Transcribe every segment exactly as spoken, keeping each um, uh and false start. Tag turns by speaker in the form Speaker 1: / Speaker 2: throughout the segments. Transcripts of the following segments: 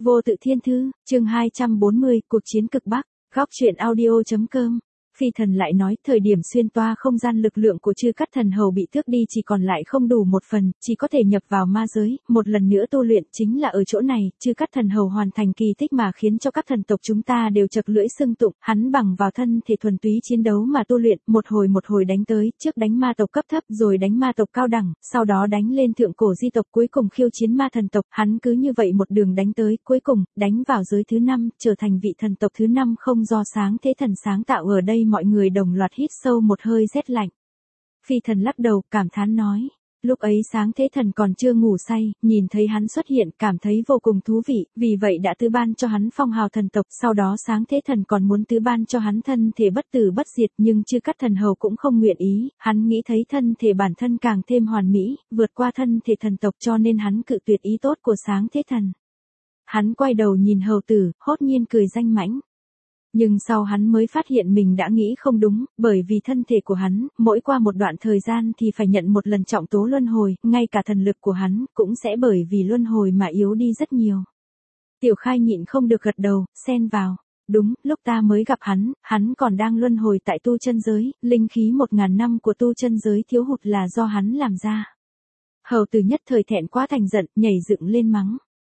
Speaker 1: Vô tự thiên thư, chương hai trăm bốn mươi, cuộc chiến cực Bắc, góc truyện audio chấm com. Phi thần lại nói, thời điểm xuyên toa không gian lực lượng của chư cắt thần hầu bị tước đi chỉ còn lại không đủ một phần, chỉ có thể nhập vào ma giới, một lần nữa tu luyện chính là ở chỗ này, chư cắt thần hầu hoàn thành kỳ tích mà khiến cho các thần tộc chúng ta đều chật lưỡi xưng tụng, hắn bằng vào thân thể thuần túy chiến đấu mà tu luyện, một hồi một hồi đánh tới, trước đánh ma tộc cấp thấp rồi đánh ma tộc cao đẳng, sau đó đánh lên thượng cổ di tộc cuối cùng khiêu chiến ma thần tộc, hắn cứ như vậy một đường đánh tới, cuối cùng, đánh vào giới thứ năm, trở thành vị thần tộc thứ năm không do sáng thế thần sáng tạo ở đây. Mọi người đồng loạt hít sâu một hơi rét lạnh. Phi thần lắc đầu, cảm thán nói. Lúc ấy sáng thế thần còn chưa ngủ say, nhìn thấy hắn xuất hiện, cảm thấy vô cùng thú vị, vì vậy đã tứ ban cho hắn phong hào thần tộc, sau đó sáng thế thần còn muốn tứ ban cho hắn thân thể bất tử bất diệt, nhưng chư cắt thần hầu cũng không nguyện ý, hắn nghĩ thấy thân thể bản thân càng thêm hoàn mỹ, vượt qua thân thể thần tộc cho nên hắn cự tuyệt ý tốt của sáng thế thần. Hắn quay đầu nhìn hầu tử, hốt nhiên cười danh mãnh. Nhưng sau hắn mới phát hiện mình đã nghĩ không đúng, bởi vì thân thể của hắn, mỗi qua một đoạn thời gian thì phải nhận một lần trọng tố luân hồi, ngay cả thần lực của hắn, cũng sẽ bởi vì luân hồi mà yếu đi rất nhiều. Tiểu Khai nhịn không được gật đầu, xen vào. Đúng, lúc ta mới gặp hắn, hắn còn đang luân hồi tại tu chân giới, linh khí một ngàn năm của tu chân giới thiếu hụt là do hắn làm ra. Hầu tử nhất thời thẹn quá thành giận, nhảy dựng lên mắng.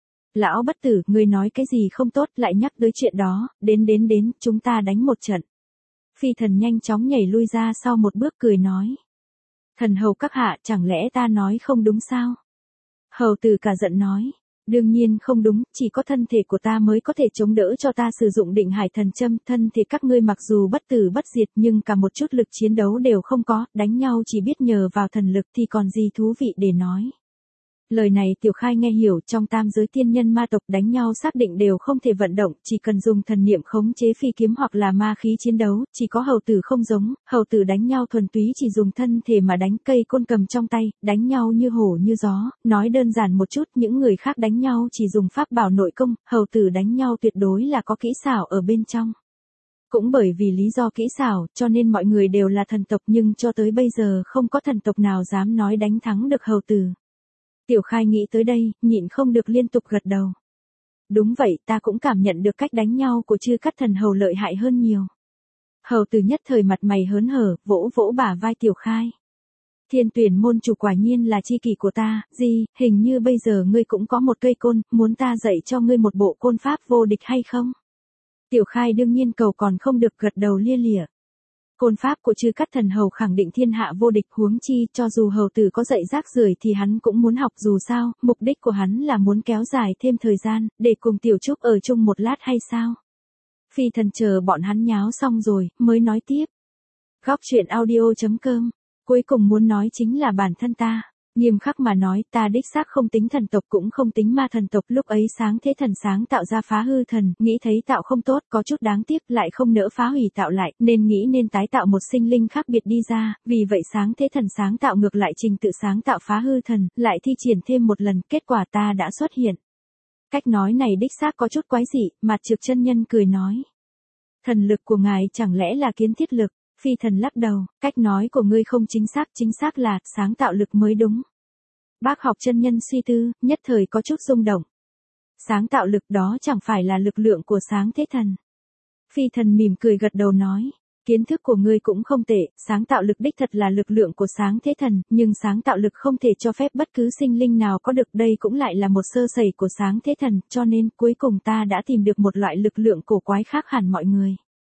Speaker 1: Lão bất tử, ngươi nói cái gì không tốt, lại nhắc tới chuyện đó, đến đến đến, chúng ta đánh một trận. Phi thần nhanh chóng nhảy lui ra sau một bước cười nói. Thần hầu các hạ, chẳng lẽ ta nói không đúng sao? Hầu tử cả giận nói. Đương nhiên không đúng, chỉ có thân thể của ta mới có thể chống đỡ cho ta sử dụng định hải thần châm, thân thể các ngươi mặc dù bất tử bất diệt nhưng cả một chút lực chiến đấu đều không có, đánh nhau chỉ biết nhờ vào thần lực thì còn gì thú vị để nói. Lời này Tiểu Khai nghe hiểu, trong tam giới tiên nhân ma tộc đánh nhau xác định đều không thể vận động, chỉ cần dùng thần niệm khống chế phi kiếm hoặc là ma khí chiến đấu, chỉ có hầu tử không giống, hầu tử đánh nhau thuần túy chỉ dùng thân thể mà đánh, cây côn cầm trong tay, đánh nhau như hổ như gió, nói đơn giản một chút, những người khác đánh nhau chỉ dùng pháp bảo nội công, hầu tử đánh nhau tuyệt đối là có kỹ xảo ở bên trong. Cũng bởi vì lý do kỹ xảo, cho nên mọi người đều là thần tộc nhưng cho tới bây giờ không có thần tộc nào dám nói đánh thắng được hầu tử. Tiểu Khai nghĩ tới đây, nhịn không được liên tục gật đầu. Đúng vậy, ta cũng cảm nhận được cách đánh nhau của chư cắt thần hầu lợi hại hơn nhiều. Hầu tử nhất thời mặt mày hớn hở, vỗ vỗ bả vai Tiểu Khai. Thiên Tuyển môn chủ quả nhiên là chi kỷ của ta, gì, hình như bây giờ ngươi cũng có một cây côn, muốn ta dạy cho ngươi một bộ côn pháp vô địch hay không? Tiểu Khai đương nhiên cầu còn không được, gật đầu lia lịa. Côn pháp của chư cắt thần hầu khẳng định thiên hạ vô địch, huống chi, cho dù hầu tử có dạy rác rưởi thì hắn cũng muốn học, dù sao, mục đích của hắn là muốn kéo dài thêm thời gian, để cùng Tiểu Trúc ở chung một lát hay sao? Phi thần chờ bọn hắn nháo xong rồi, mới nói tiếp. Góc truyện audio chấm com, cuối cùng muốn nói chính là bản thân ta. Nghiêm khắc mà nói, ta đích xác không tính thần tộc cũng không tính ma thần tộc, lúc ấy sáng thế thần sáng tạo ra phá hư thần, nghĩ thấy tạo không tốt, có chút đáng tiếc, lại không nỡ phá hủy tạo lại, nên nghĩ nên tái tạo một sinh linh khác biệt đi ra, vì vậy sáng thế thần sáng tạo ngược lại trình tự sáng tạo phá hư thần, lại thi triển thêm một lần, kết quả ta đã xuất hiện. Cách nói này đích xác có chút quái dị, Mạt Trực chân nhân cười nói. Thần lực của ngài chẳng lẽ là kiến thiết lực? Phi thần lắc đầu, cách nói của ngươi không chính xác, chính xác là sáng tạo lực mới đúng. Bác học chân nhân suy tư, nhất thời có chút rung động. Sáng tạo lực đó chẳng phải là lực lượng của sáng thế thần. Phi thần mỉm cười gật đầu nói, kiến thức của ngươi cũng không tệ, sáng tạo lực đích thật là lực lượng của sáng thế thần, nhưng sáng tạo lực không thể cho phép bất cứ sinh linh nào có được, đây cũng lại là một sơ sẩy của sáng thế thần, cho nên cuối cùng ta đã tìm được một loại lực lượng cổ quái khác hẳn mọi người.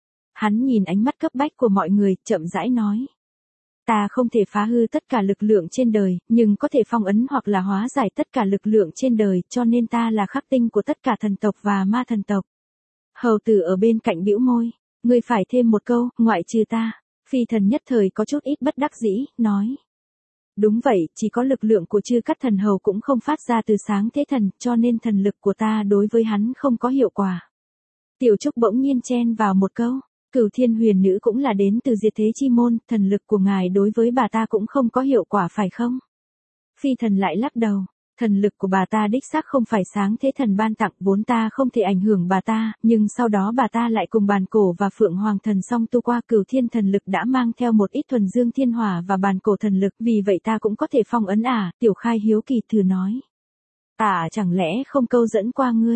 Speaker 1: Hắn nhìn ánh mắt cấp bách của mọi người, chậm rãi nói. Ta không thể phá hư tất cả lực lượng trên đời, nhưng có thể phong ấn hoặc là hóa giải tất cả lực lượng trên đời, cho nên ta là khắc tinh của tất cả thần tộc và ma thần tộc. Hầu tử ở bên cạnh bĩu môi, ngươi phải thêm một câu, ngoại trừ ta. Phi thần nhất thời có chút ít bất đắc dĩ, nói. Đúng vậy, chỉ có lực lượng của chư cắt thần hầu cũng không phát ra từ sáng thế thần, cho nên thần lực của ta đối với hắn không có hiệu quả. Tiểu Trúc bỗng nhiên chen vào một câu. Cửu Thiên Huyền Nữ cũng là đến từ diệt thế chi môn, thần lực của ngài đối với bà ta cũng không có hiệu quả phải không? Phi thần lại lắc đầu, thần lực của bà ta đích xác không phải sáng thế thần ban tặng, vốn ta không thể ảnh hưởng bà ta, nhưng sau đó bà ta lại cùng bàn cổ và phượng hoàng thần song tu qua, Cửu Thiên thần lực đã mang theo một ít thuần dương thiên hỏa và bàn cổ thần lực, vì vậy ta cũng có thể phong ấn à, Tiểu Khai hiếu kỳ thử nói. À chẳng lẽ không câu dẫn qua ngươi?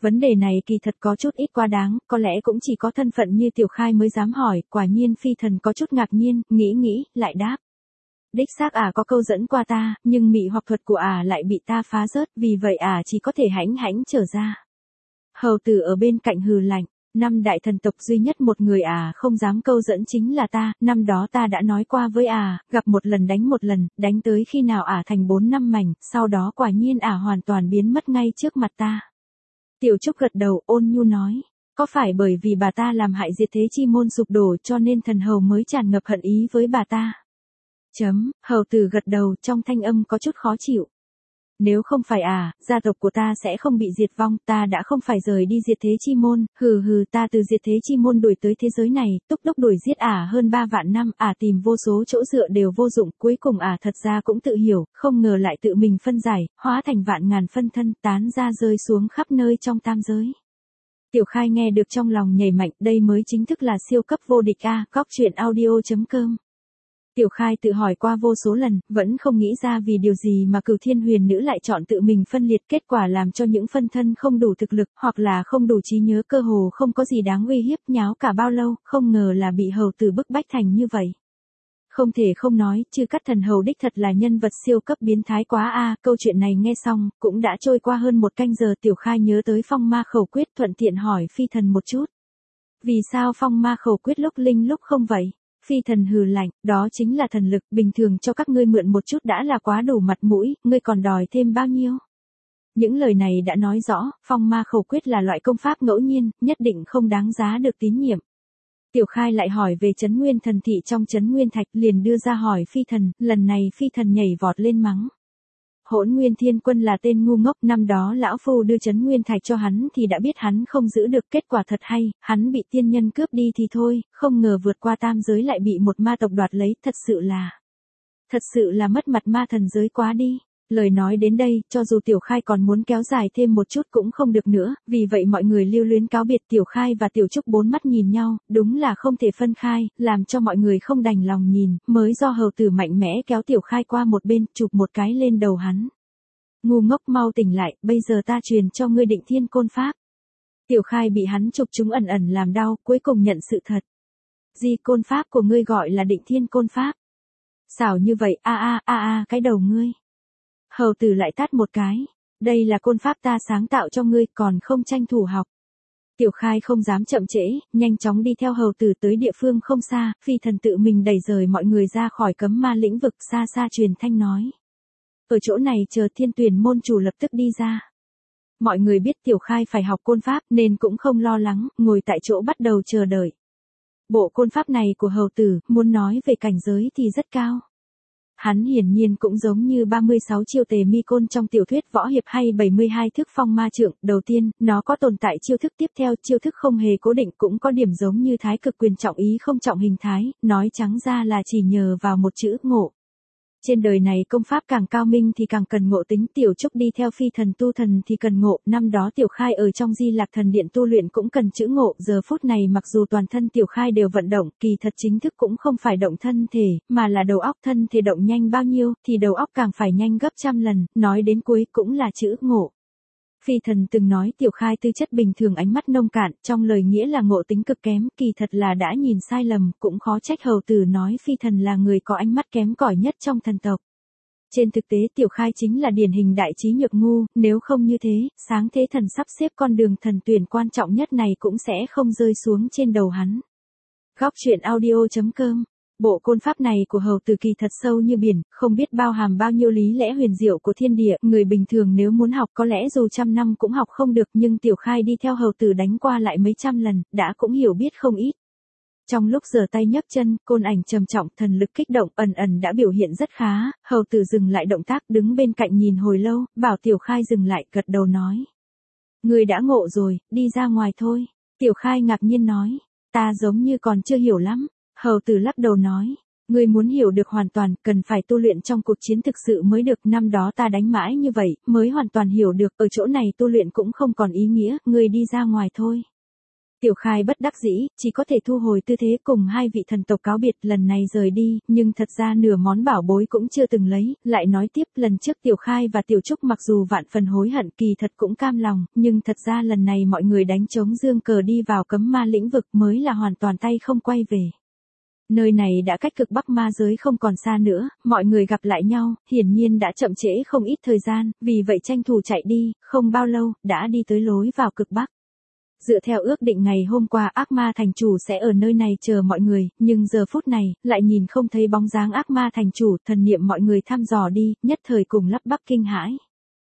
Speaker 1: Vấn đề này kỳ thật có chút ít quá đáng, có lẽ cũng chỉ có thân phận như Tiểu Khai mới dám hỏi, quả nhiên phi thần có chút ngạc nhiên, nghĩ nghĩ, lại đáp. Đích xác ả có câu dẫn qua ta, nhưng mị hoặc thuật của ả lại bị ta phá rớt, vì vậy ả chỉ có thể hãnh hãnh trở ra. Hầu tử ở bên cạnh hừ lạnh, năm đại thần tộc duy nhất một người ả không dám câu dẫn chính là ta, năm đó ta đã nói qua với ả, gặp một lần đánh một lần, đánh tới khi nào ả thành bốn năm mảnh, sau đó quả nhiên ả hoàn toàn biến mất ngay trước mặt ta. Tiểu Trúc gật đầu, ôn nhu nói, có phải bởi vì bà ta làm hại diệt thế chi môn sụp đổ cho nên thần hầu mới tràn ngập hận ý với bà ta? Chấm, hầu tử gật đầu, trong thanh âm có chút khó chịu. Nếu không phải à, gia tộc của ta sẽ không bị diệt vong, ta đã không phải rời đi diệt thế chi môn, hừ hừ ta từ diệt thế chi môn đuổi tới thế giới này, túc đốc đuổi giết ả hơn ba vạn năm, ả tìm vô số chỗ dựa đều vô dụng, cuối cùng ả thật ra cũng tự hiểu, không ngờ lại tự mình phân giải, hóa thành vạn ngàn phân thân, tán ra rơi xuống khắp nơi trong tam giới. Tiểu Khai nghe được trong lòng nhảy mạnh, đây mới chính thức là siêu cấp vô địch a, góc truyện audio chấm com. Tiểu Khai tự hỏi qua vô số lần, vẫn không nghĩ ra vì điều gì mà Cửu Thiên Huyền Nữ lại chọn tự mình phân liệt, kết quả làm cho những phân thân không đủ thực lực, hoặc là không đủ trí nhớ, cơ hồ không có gì đáng uy hiếp, nháo cả bao lâu, không ngờ là bị hầu tử bức bách thành như vậy. Không thể không nói, Chư Cắt Thần Hầu đích thật là nhân vật siêu cấp biến thái quá a. Câu chuyện này nghe xong, cũng đã trôi qua hơn một canh giờ. Tiểu Khai nhớ tới phong ma khẩu quyết, thuận tiện hỏi phi thần một chút. Vì sao phong ma khẩu quyết lúc linh lúc không vậy? Phi thần hừ lạnh, đó chính là thần lực, bình thường cho các ngươi mượn một chút đã là quá đủ mặt mũi, ngươi còn đòi thêm bao nhiêu? Những lời này đã nói rõ, phong ma khẩu quyết là loại công pháp ngẫu nhiên, nhất định không đáng giá được tín nhiệm. Tiểu Khai lại hỏi về Trấn Nguyên Thần Thị trong Trấn Nguyên Thạch, liền đưa ra hỏi phi thần, lần này phi thần nhảy vọt lên mắng. Hỗn Nguyên Thiên Quân là tên ngu ngốc, năm đó lão phu đưa Trấn Nguyên Thạch cho hắn thì đã biết hắn không giữ được, kết quả thật hay, hắn bị tiên nhân cướp đi thì thôi, không ngờ vượt qua tam giới lại bị một ma tộc đoạt lấy, thật sự là, thật sự là mất mặt ma thần giới quá đi. Lời nói đến đây, cho dù Tiểu Khai còn muốn kéo dài thêm một chút cũng không được nữa, vì vậy mọi người lưu luyến cáo biệt. Tiểu Khai và Tiểu Trúc bốn mắt nhìn nhau, đúng là không thể phân khai, làm cho mọi người không đành lòng nhìn, mới do hầu tử mạnh mẽ kéo Tiểu Khai qua một bên, chụp một cái lên đầu hắn. Ngu ngốc, mau tỉnh lại, bây giờ ta truyền cho ngươi Định Thiên Côn Pháp. Tiểu Khai bị hắn chụp chúng ẩn ẩn làm đau, cuối cùng nhận sự thật. Di côn pháp của ngươi gọi là Định Thiên Côn Pháp. Xảo như vậy, a a a a cái đầu ngươi. Hầu tử lại tát một cái, đây là côn pháp ta sáng tạo cho ngươi, còn không tranh thủ học. Tiểu Khai không dám chậm trễ, nhanh chóng đi theo hầu tử tới địa phương không xa, phi thần tự mình đẩy rời mọi người ra khỏi cấm ma lĩnh vực, xa xa truyền thanh nói. Ở chỗ này chờ Thiên Tuyển môn chủ lập tức đi ra. Mọi người biết Tiểu Khai phải học côn pháp nên cũng không lo lắng, ngồi tại chỗ bắt đầu chờ đợi. Bộ côn pháp này của hầu tử, muốn nói về cảnh giới thì rất cao. Hắn hiển nhiên cũng giống như ba mươi sáu chiêu tề mi côn trong tiểu thuyết võ hiệp hay bảy mươi hai thức phong ma trượng. Đầu tiên, nó có tồn tại chiêu thức, tiếp theo chiêu thức không hề cố định, cũng có điểm giống như thái cực quyền trọng ý không trọng hình thái, nói trắng ra là chỉ nhờ vào một chữ ngộ. Trên đời này công pháp càng cao minh thì càng cần ngộ tính. Tiểu Trúc đi theo phi thần tu thần thì cần ngộ, năm đó Tiểu Khai ở trong Di Lạc Thần Điện tu luyện cũng cần chữ ngộ, giờ phút này mặc dù toàn thân Tiểu Khai đều vận động, kỳ thật chính thức cũng không phải động thân thể, mà là đầu óc. Thân thể động nhanh bao nhiêu, thì đầu óc càng phải nhanh gấp trăm lần, nói đến cuối cũng là chữ ngộ. Phi thần từng nói Tiểu Khai tư chất bình thường, ánh mắt nông cạn, trong lời nghĩa là ngộ tính cực kém, kỳ thật là đã nhìn sai lầm, cũng khó trách hầu tử nói phi thần là người có ánh mắt kém cỏi nhất trong thần tộc. Trên thực tế Tiểu Khai chính là điển hình đại trí nhược ngu, nếu không như thế, sáng thế thần sắp xếp con đường thần tuyển quan trọng nhất này cũng sẽ không rơi xuống trên đầu hắn. Góc truyện audio chấm com. Bộ côn pháp này của hầu tử kỳ thật sâu như biển, không biết bao hàm bao nhiêu lý lẽ huyền diệu của thiên địa, người bình thường nếu muốn học có lẽ dù trăm năm cũng học không được, nhưng Tiểu Khai đi theo hầu tử đánh qua lại mấy trăm lần, đã cũng hiểu biết không ít. Trong lúc giở tay nhấc chân, côn ảnh trầm trọng, thần lực kích động, ẩn ẩn đã biểu hiện rất khá, hầu tử dừng lại động tác, đứng bên cạnh nhìn hồi lâu, bảo Tiểu Khai dừng lại, gật đầu nói. Người đã ngộ rồi, đi ra ngoài thôi. Tiểu Khai ngạc nhiên nói, ta giống như còn chưa hiểu lắm. Hầu tử lắc đầu nói, ngươi muốn hiểu được hoàn toàn, cần phải tu luyện trong cuộc chiến thực sự mới được, năm đó ta đánh mãi như vậy, mới hoàn toàn hiểu được, ở chỗ này tu luyện cũng không còn ý nghĩa, ngươi đi ra ngoài thôi. Tiểu Khai bất đắc dĩ, chỉ có thể thu hồi tư thế cùng hai vị thần tộc cáo biệt lần này rời đi, nhưng thật ra nửa món bảo bối cũng chưa từng lấy, lại nói tiếp lần trước Tiểu Khai và Tiểu Trúc mặc dù vạn phần hối hận kỳ thật cũng cam lòng, nhưng thật ra lần này mọi người đánh trống dương cờ đi vào cấm ma lĩnh vực mới là hoàn toàn tay không quay về. Nơi này đã cách cực bắc ma giới không còn xa nữa, mọi người gặp lại nhau, hiển nhiên đã chậm trễ không ít thời gian, vì vậy tranh thủ chạy đi, không bao lâu, đã đi tới lối vào cực bắc. Dựa theo ước định ngày hôm qua ác ma thành chủ sẽ ở nơi này chờ mọi người, nhưng giờ phút này, lại nhìn không thấy bóng dáng ác ma thành chủ, thần niệm mọi người thăm dò đi, nhất thời cùng lắp bắp kinh hãi.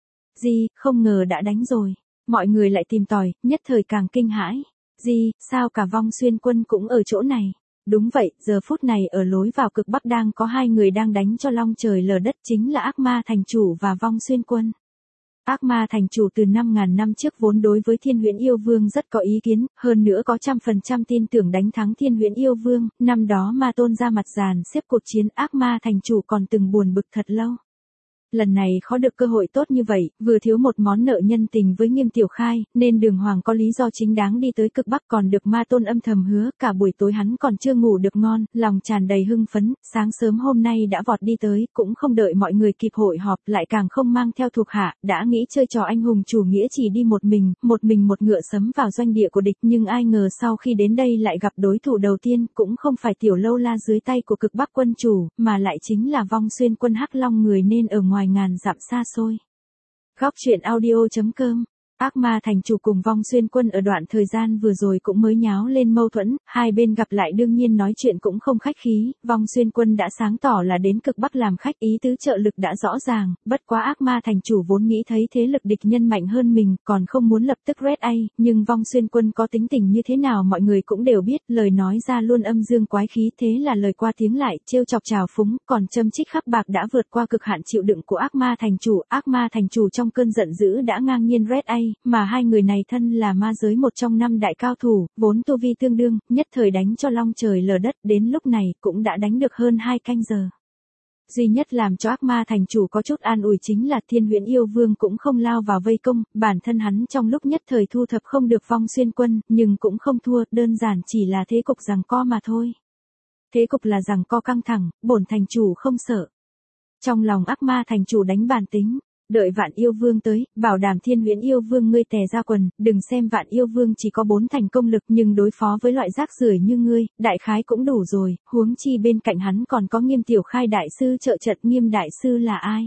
Speaker 1: Gì, không ngờ đã đánh rồi. Mọi người lại tìm tòi, nhất thời càng kinh hãi. Gì, sao cả Vong Xuyên Quân cũng ở chỗ này? Đúng vậy, giờ phút này ở lối vào cực bắc đang có hai người đang đánh cho long trời lở đất chính là ác ma thành chủ và Vong Xuyên Quân. Ác ma thành chủ từ năm ngàn năm trước vốn đối với Thiên Huyễn Yêu Vương rất có ý kiến, hơn nữa có trăm phần trăm tin tưởng đánh thắng Thiên Huyễn Yêu Vương, năm đó ma tôn ra mặt dàn xếp cuộc chiến ác ma thành chủ còn từng buồn bực thật lâu. Lần này khó được cơ hội tốt như vậy, vừa thiếu một món nợ nhân tình với Nghiêm Tiểu Khai, nên Đường Hoàng có lý do chính đáng đi tới cực bắc còn được ma tôn âm thầm hứa, cả buổi tối hắn còn chưa ngủ được ngon, lòng tràn đầy hưng phấn, sáng sớm hôm nay đã vọt đi tới, cũng không đợi mọi người kịp hội họp, lại càng không mang theo thuộc hạ, đã nghĩ chơi trò anh hùng chủ nghĩa chỉ đi một mình, một mình một ngựa sấm vào doanh địa của địch, nhưng ai ngờ sau khi đến đây lại gặp đối thủ đầu tiên, cũng không phải Tiểu Lâu La dưới tay của cực bắc quân chủ, mà lại chính là Vong Xuyên Quân Hắc Long người nên ở ngoài ngàn dặm xa xôi. Góc truyện audio chấm com. Ác ma thành chủ cùng Vong Xuyên Quân ở đoạn thời gian vừa rồi cũng mới nháo lên mâu thuẫn, hai bên gặp lại đương nhiên nói chuyện cũng không khách khí, Vong Xuyên Quân đã sáng tỏ là đến cực bắc làm khách, ý tứ trợ lực đã rõ ràng, bất quá ác ma thành chủ vốn nghĩ thấy thế lực địch nhân mạnh hơn mình, còn không muốn lập tức red A, nhưng Vong Xuyên Quân có tính tình như thế nào mọi người cũng đều biết, lời nói ra luôn âm dương quái khí, thế là lời qua tiếng lại, trêu chọc trào phúng, còn châm chích khắc bạc đã vượt qua cực hạn chịu đựng của ác ma thành chủ, ác ma thành chủ trong cơn giận dữ đã ngang nhiên red A, mà hai người này thân là ma giới một trong năm đại cao thủ, vốn tu vi tương đương, nhất thời đánh cho long trời lở đất, đến lúc này cũng đã đánh được hơn hai canh giờ. Duy nhất làm cho ác ma thành chủ có chút an ủi chính là Thiên Huyễn Yêu Vương cũng không lao vào vây công, bản thân hắn trong lúc nhất thời thu thập không được Vong Xuyên Quân, nhưng cũng không thua, đơn giản chỉ là thế cục giằng co mà thôi. Thế cục là giằng co căng thẳng, bổn thành chủ không sợ. Trong lòng ác ma thành chủ đánh bản tính. Đợi Vạn Yêu Vương tới, bảo đảm Thiên Huyễn Yêu Vương ngươi tè ra quần, đừng xem Vạn Yêu Vương chỉ có bốn thành công lực nhưng đối phó với loại rác rưởi như ngươi, đại khái cũng đủ rồi, huống chi bên cạnh hắn còn có Nghiêm Tiểu Khai đại sư trợ trận. Nghiêm đại sư là ai?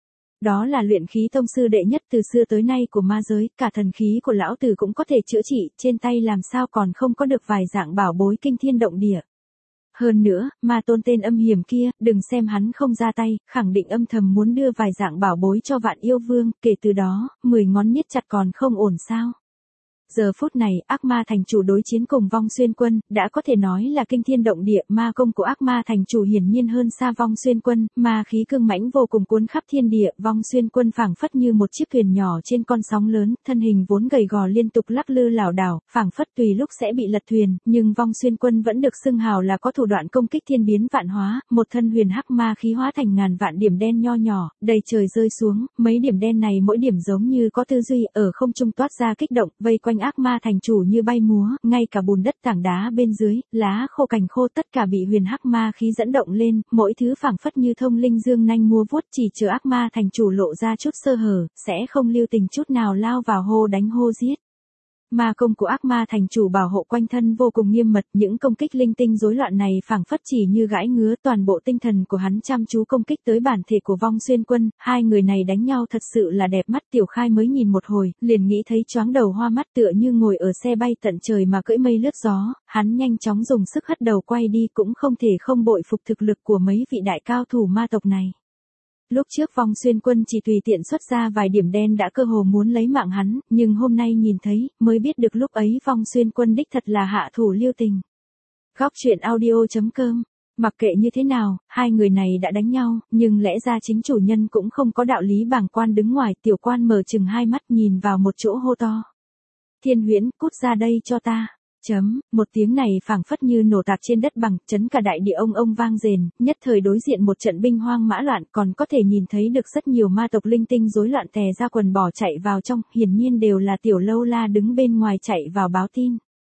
Speaker 1: Đó là luyện khí tông sư đệ nhất từ xưa tới nay của ma giới, cả thần khí của lão tử cũng có thể chữa trị, trên tay làm sao còn không có được vài dạng bảo bối kinh thiên động địa. Hơn nữa, ma tôn tên âm hiểm kia, đừng xem hắn không ra tay, khẳng định âm thầm muốn đưa vài dạng bảo bối cho Vạn Yêu Vương, kể từ đó, mười ngón niết chặt còn không ổn sao. Giờ phút này, ác ma thành chủ đối chiến cùng Vong Xuyên Quân, đã có thể nói là kinh thiên động địa, ma công của ác ma thành chủ hiển nhiên hơn xa Vong Xuyên Quân, ma khí cương mãnh vô cùng cuốn khắp thiên địa, Vong Xuyên Quân phảng phất như một chiếc thuyền nhỏ trên con sóng lớn, thân hình vốn gầy gò liên tục lắc lư lảo đảo, phảng phất tùy lúc sẽ bị lật thuyền, nhưng Vong Xuyên Quân vẫn được xưng hào là có thủ đoạn công kích thiên biến vạn hóa, một thân huyền hắc ma khí hóa thành ngàn vạn điểm đen nho nhỏ, đầy trời rơi xuống, mấy điểm đen này mỗi điểm giống như có tư duy, ở không trung toát ra kích động, vây quanh ác ma thành chủ như bay múa, ngay cả bùn đất tảng đá bên dưới, lá khô cành khô tất cả bị huyền hắc ma khí dẫn động lên, mỗi thứ phảng phất như thông linh dương nanh mua vuốt, chỉ chờ ác ma thành chủ lộ ra chút sơ hở, sẽ không lưu tình chút nào lao vào hô đánh hô giết. Ma công của ác ma thành chủ bảo hộ quanh thân vô cùng nghiêm mật, những công kích linh tinh rối loạn này phảng phất chỉ như gãi ngứa, toàn bộ tinh thần của hắn chăm chú công kích tới bản thể của Vong Xuyên Quân, hai người này đánh nhau thật sự là đẹp mắt. Tiểu Khai mới nhìn một hồi, liền nghĩ thấy choáng đầu hoa mắt, tựa như ngồi ở xe bay tận trời mà cưỡi mây lướt gió, hắn nhanh chóng dùng sức hất đầu quay đi, cũng không thể không bội phục thực lực của mấy vị đại cao thủ ma tộc này. Lúc trước Vong Xuyên Quân chỉ tùy tiện xuất ra vài điểm đen đã cơ hồ muốn lấy mạng hắn, nhưng hôm nay nhìn thấy, mới biết được lúc ấy Vong Xuyên Quân đích thật là hạ thủ lưu tình. Góc truyện audio chấm com. Mặc kệ như thế nào, hai người này đã đánh nhau, nhưng lẽ ra chính chủ nhân cũng không có đạo lý bàng quan đứng ngoài. Tiểu Quan mở chừng hai mắt nhìn vào một chỗ hô to. Thiên Huyễn, cút ra đây cho ta. Chấm, một tiếng này phảng phất như nổ tạc trên đất bằng, chấn cả đại địa ông ông vang rền, nhất thời đối diện một trận binh hoang mã loạn, còn có thể nhìn thấy được rất nhiều ma tộc linh tinh rối loạn tè ra quần bỏ chạy vào trong, hiển nhiên đều là Tiểu Lâu La đứng bên ngoài chạy vào báo tin.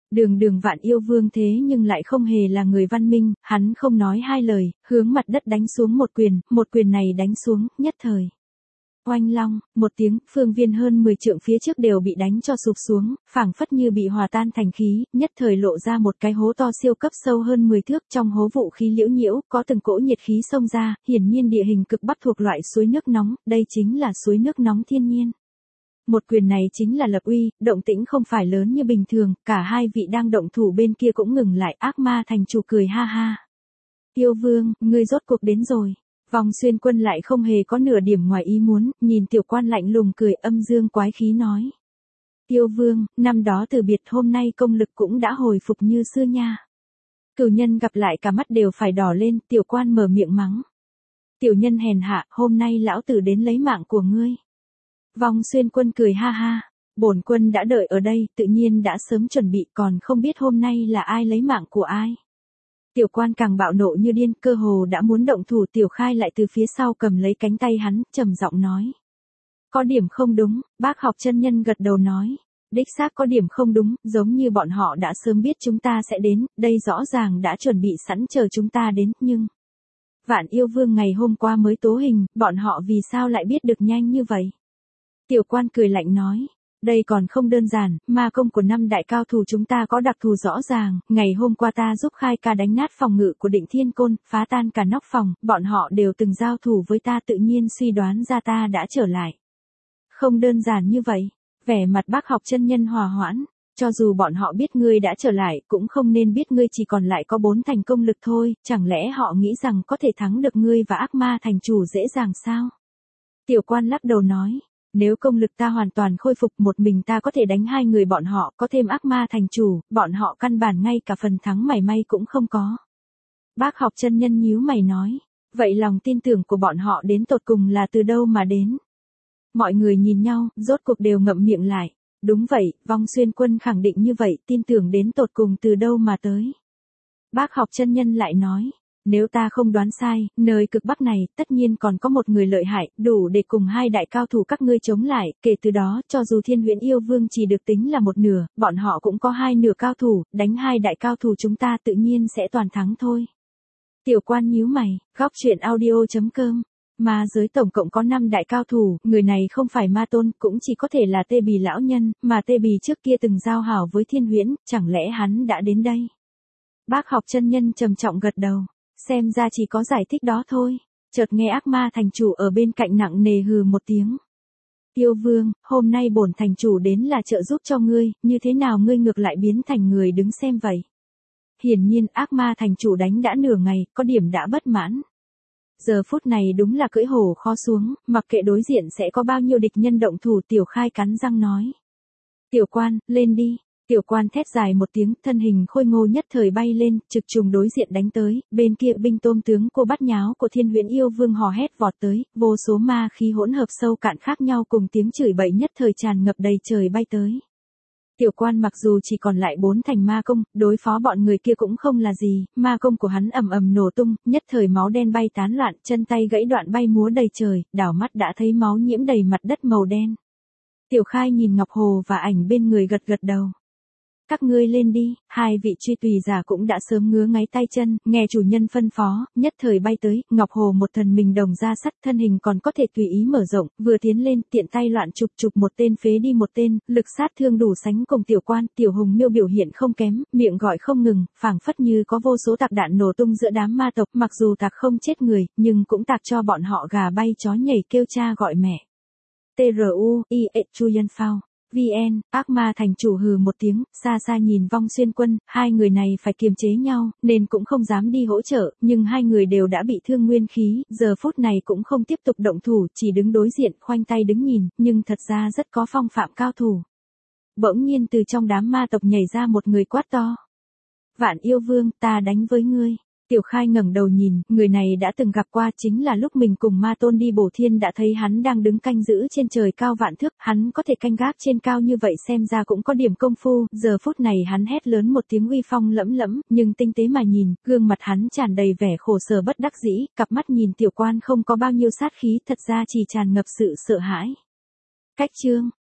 Speaker 1: Đường đường Vạn Yêu Vương thế nhưng lại không hề là người văn minh, hắn không nói hai lời, hướng mặt đất đánh xuống một quyền, một quyền này đánh xuống, nhất thời. Oanh long, một tiếng, phương viên hơn mười trượng phía trước đều bị đánh cho sụp xuống, phảng phất như bị hòa tan thành khí, nhất thời lộ ra một cái hố to siêu cấp sâu hơn mười thước, trong hố vũ khí liễu nhiễu, có từng cỗ nhiệt khí xông ra, hiển nhiên địa hình cực bắc thuộc loại suối nước nóng, đây chính là suối nước nóng thiên nhiên. Một quyền này chính là lập uy, động tĩnh không phải lớn như bình thường, cả hai vị đang động thủ bên kia cũng ngừng lại, ác ma thành chủ cười ha ha. Yêu Vương, ngươi rốt cuộc đến rồi. Vòng Xuyên Quân lại không hề có nửa điểm ngoài ý muốn, nhìn tiểu quan lạnh lùng cười âm dương quái khí nói. Yêu Vương, năm đó từ biệt hôm nay công lực cũng đã hồi phục như xưa nha. Cửu nhân gặp lại cả mắt đều phải đỏ lên, tiểu quan mở miệng mắng. Tiểu nhân hèn hạ, hôm nay lão tử đến lấy mạng của ngươi. Vòng Xuyên Quân cười ha ha, bổn quân đã đợi ở đây, tự nhiên đã sớm chuẩn bị, còn không biết hôm nay là ai lấy mạng của ai. Tiểu quan càng bạo nộ như điên, cơ hồ đã muốn động thủ, Tiểu Khai lại từ phía sau cầm lấy cánh tay hắn, trầm giọng nói. Có điểm không đúng, bác học chân nhân gật đầu nói. Đích xác có điểm không đúng, giống như bọn họ đã sớm biết chúng ta sẽ đến, đây rõ ràng đã chuẩn bị sẵn chờ chúng ta đến, nhưng... Vạn Yêu Vương ngày hôm qua mới tố hình, bọn họ vì sao lại biết được nhanh như vậy? Tiểu quan cười lạnh nói. Đây còn không đơn giản, ma công của năm đại cao thủ chúng ta có đặc thù rõ ràng, ngày hôm qua ta giúp Khai ca đánh nát phòng ngự của Định Thiên Côn, phá tan cả nóc phòng, bọn họ đều từng giao thủ với ta, tự nhiên suy đoán ra ta đã trở lại. Không đơn giản như vậy, vẻ mặt bác học chân nhân hòa hoãn, cho dù bọn họ biết ngươi đã trở lại, cũng không nên biết ngươi chỉ còn lại có bốn thành công lực thôi, chẳng lẽ họ nghĩ rằng có thể thắng được ngươi và ác ma thành chủ dễ dàng sao? Tiểu quan lắc đầu nói. Nếu công lực ta hoàn toàn khôi phục, một mình ta có thể đánh hai người bọn họ, có thêm ác ma thành chủ, bọn họ căn bản ngay cả phần thắng mảy may cũng không có. Bác học chân nhân nhíu mày nói, vậy lòng tin tưởng của bọn họ đến tột cùng là từ đâu mà đến? Mọi người nhìn nhau, rốt cuộc đều ngậm miệng lại. Đúng vậy, Vong Xuyên Quân khẳng định như vậy, tin tưởng đến tột cùng từ đâu mà tới. Bác học chân nhân lại nói. Nếu ta không đoán sai, nơi cực bắc này, tất nhiên còn có một người lợi hại, đủ để cùng hai đại cao thủ các ngươi chống lại, kể từ đó, cho dù Thiên Huyễn Yêu Vương chỉ được tính là một nửa, bọn họ cũng có hai nửa cao thủ, đánh hai đại cao thủ chúng ta tự nhiên sẽ toàn thắng thôi. Tiểu quan nhíu mày, góc truyện audio chấm com. Ma giới tổng cộng có năm đại cao thủ, người này không phải ma tôn, cũng chỉ có thể là Tê Bì lão nhân, mà Tê Bì trước kia từng giao hảo với Thiên Huyễn, chẳng lẽ hắn đã đến đây? Bác học chân nhân trầm trọng gật đầu. Xem ra chỉ có giải thích đó thôi. Chợt nghe ác ma thành chủ ở bên cạnh nặng nề hừ một tiếng. Yêu Vương, hôm nay bổn thành chủ đến là trợ giúp cho ngươi, như thế nào ngươi ngược lại biến thành người đứng xem vậy? Hiển nhiên ác ma thành chủ đánh đã nửa ngày, có điểm đã bất mãn. Giờ phút này đúng là cưỡi hổ kho xuống, mặc kệ đối diện sẽ có bao nhiêu địch nhân động thủ, Tiểu Khai cắn răng nói. Tiểu quan, lên đi. Tiểu quan thét dài một tiếng, thân hình khôi ngô nhất thời bay lên, trực trùng đối diện đánh tới, bên kia binh tôm tướng cô bắt nháo của Thiên Huyễn Yêu Vương hò hét vọt tới, vô số ma khí hỗn hợp sâu cạn khác nhau cùng tiếng chửi bậy nhất thời tràn ngập đầy trời bay tới. Tiểu quan mặc dù chỉ còn lại bốn thành ma công, đối phó bọn người kia cũng không là gì, ma công của hắn ầm ầm nổ tung, nhất thời máu đen bay tán loạn, chân tay gãy đoạn bay múa đầy trời, đảo mắt đã thấy máu nhiễm đầy mặt đất màu đen. Tiểu Khai nhìn Ngọc Hồ và ảnh bên người gật gật đầu. Các ngươi lên đi, hai vị truy tùy giả cũng đã sớm ngứa ngáy tay chân, nghe chủ nhân phân phó, nhất thời bay tới, Ngọc Hồ một thần mình đồng ra sắt, thân hình còn có thể tùy ý mở rộng, vừa tiến lên, tiện tay loạn chụp chụp một tên phế đi một tên, lực sát thương đủ sánh cùng tiểu quan, tiểu hùng miêu biểu hiện không kém, miệng gọi không ngừng, phảng phất như có vô số tạc đạn nổ tung giữa đám ma tộc, mặc dù tạc không chết người, nhưng cũng tạc cho bọn họ gà bay chó nhảy kêu cha gọi mẹ. tê rờ u, i e Chu Yên Phao. vê en, ác ma thành chủ hừ một tiếng, xa xa nhìn Vong Xuyên Quân, hai người này phải kiềm chế nhau, nên cũng không dám đi hỗ trợ, nhưng hai người đều đã bị thương nguyên khí, giờ phút này cũng không tiếp tục động thủ, chỉ đứng đối diện, khoanh tay đứng nhìn, nhưng thật ra rất có phong phạm cao thủ. Bỗng nhiên từ trong đám ma tộc nhảy ra một người quát to. Vạn Yêu Vương, ta đánh với ngươi. Tiểu Khai ngẩng đầu nhìn, người này đã từng gặp qua, chính là lúc mình cùng ma tôn đi bổ thiên đã thấy hắn đang đứng canh giữ trên trời cao vạn thước, hắn có thể canh gác trên cao như vậy xem ra cũng có điểm công phu, giờ phút này hắn hét lớn một tiếng uy phong lẫm lẫm, nhưng tinh tế mà nhìn, gương mặt hắn tràn đầy vẻ khổ sở bất đắc dĩ, cặp mắt nhìn tiểu quan không có bao nhiêu sát khí, thật ra chỉ tràn ngập sự sợ hãi. Cách chương